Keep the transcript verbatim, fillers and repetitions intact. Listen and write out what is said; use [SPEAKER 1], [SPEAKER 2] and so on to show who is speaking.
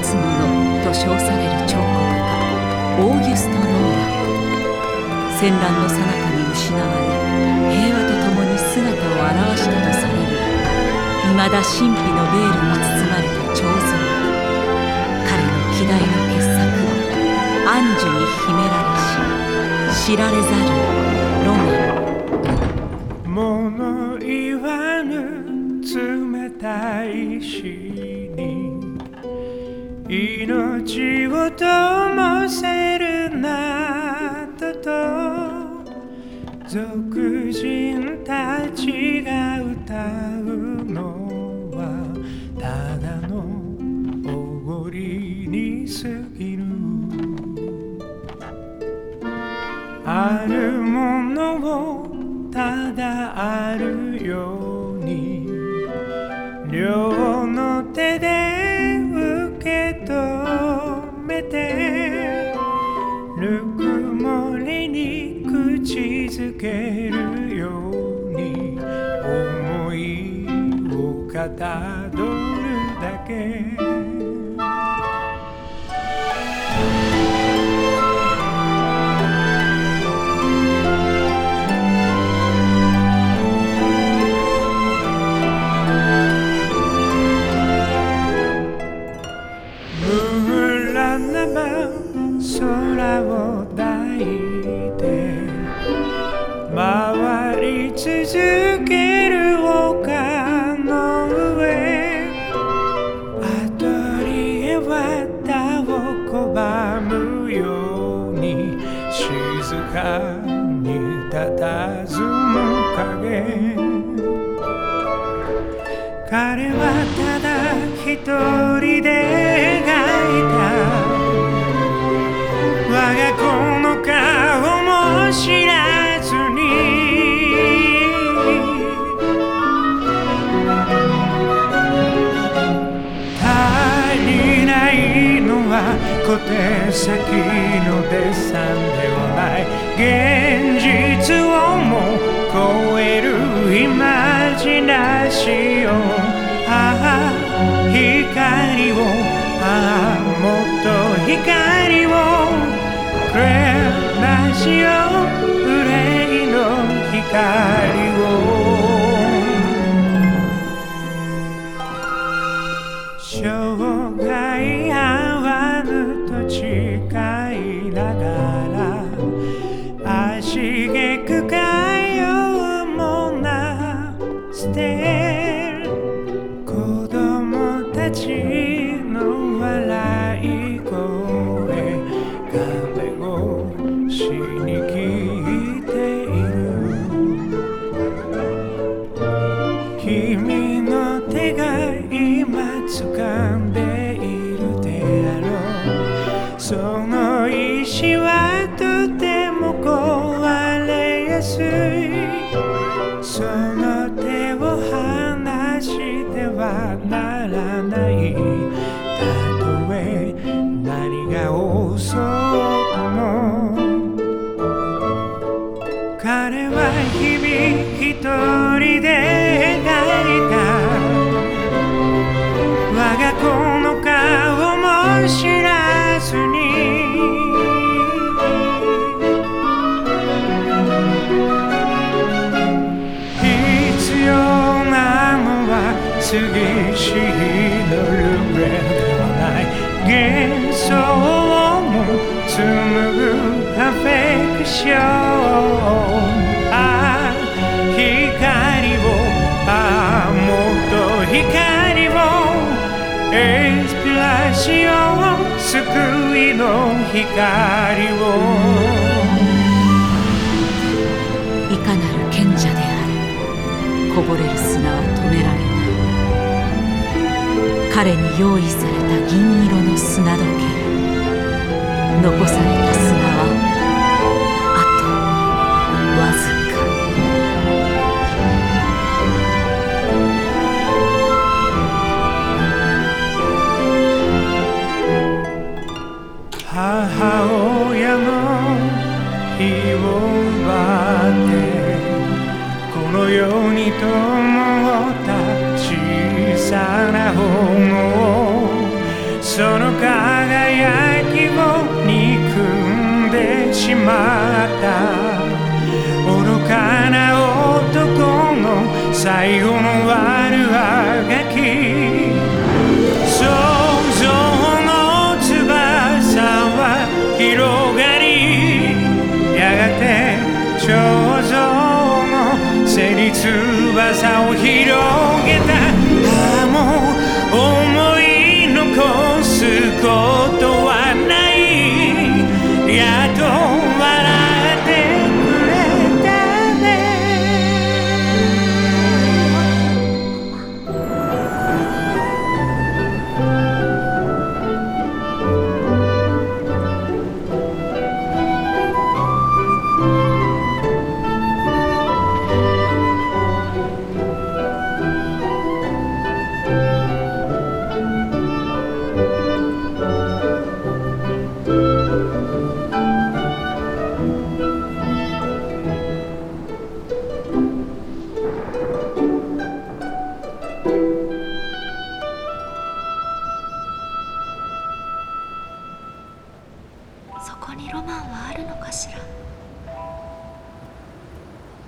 [SPEAKER 1] す者と称される彫刻家オーギュスト・ローラン。戦乱の最中に失われ、平和とともに姿を現したとされるいまだ神秘のベールに包まれた彫像。彼の希代の傑作は暗樹に秘められし知られざるロマン。
[SPEAKER 2] 物言わぬ冷たい死に命を灯せるなどと俗人たちが歌うのはただのおごりに過ぎる。あるものをただあるように両の手で受け止めてぬくもりに口づけるように思いをかたどるだけ。空を抱いて回り続ける丘の上、アトリエは他を拒むように静かに佇む影。彼はただ一人で描いた我が子の顔も知らずに足りないのは小手先のデッサンではない現実をも超えるイマジナシオン。ああ光をああもっと光をくれラジオ憂いの光を。生涯合わぬと誓いながら足げく通うもな捨て子供たちの笑い声しに聞いている。君の手が今掴んでいるであろう。その意志はとても壊れやすい。その手を離してはならない。たとえ何が遅うとも彼は日々一人で描いた我が子の顔も知らずに必要なのは次しのルーレではない幻想をも紡ぐアフェクション。ああ光をああもっと光をエスピラシオン救いの光を。
[SPEAKER 1] いかなる賢者であれこぼれる砂は止められない。彼に用意された銀色の砂時計。残された砂はあとわずか。
[SPEAKER 2] 母親の日を奪ってこの世に灯った小さな炎をその輝きを憎んでしまった。愚かな男の最後の悪あがき、想像の翼は広がり、やがて彫像の背に翼